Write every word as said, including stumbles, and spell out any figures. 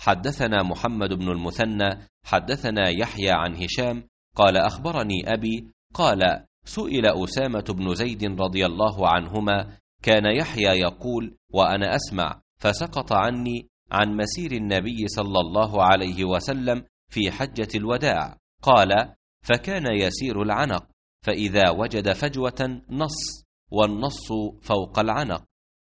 حدثنا محمد بن المثنى حدثنا يحيى عن هشام قال أخبرني أبي قال سئل أسامة بن زيد رضي الله عنهما كان يحيى يقول وأنا أسمع فسقط عني عن مسير النبي صلى الله عليه وسلم في حجة الوداع، قال فكان يسير العنق، فإذا وجد فجوة نص، والنص فوق العنق،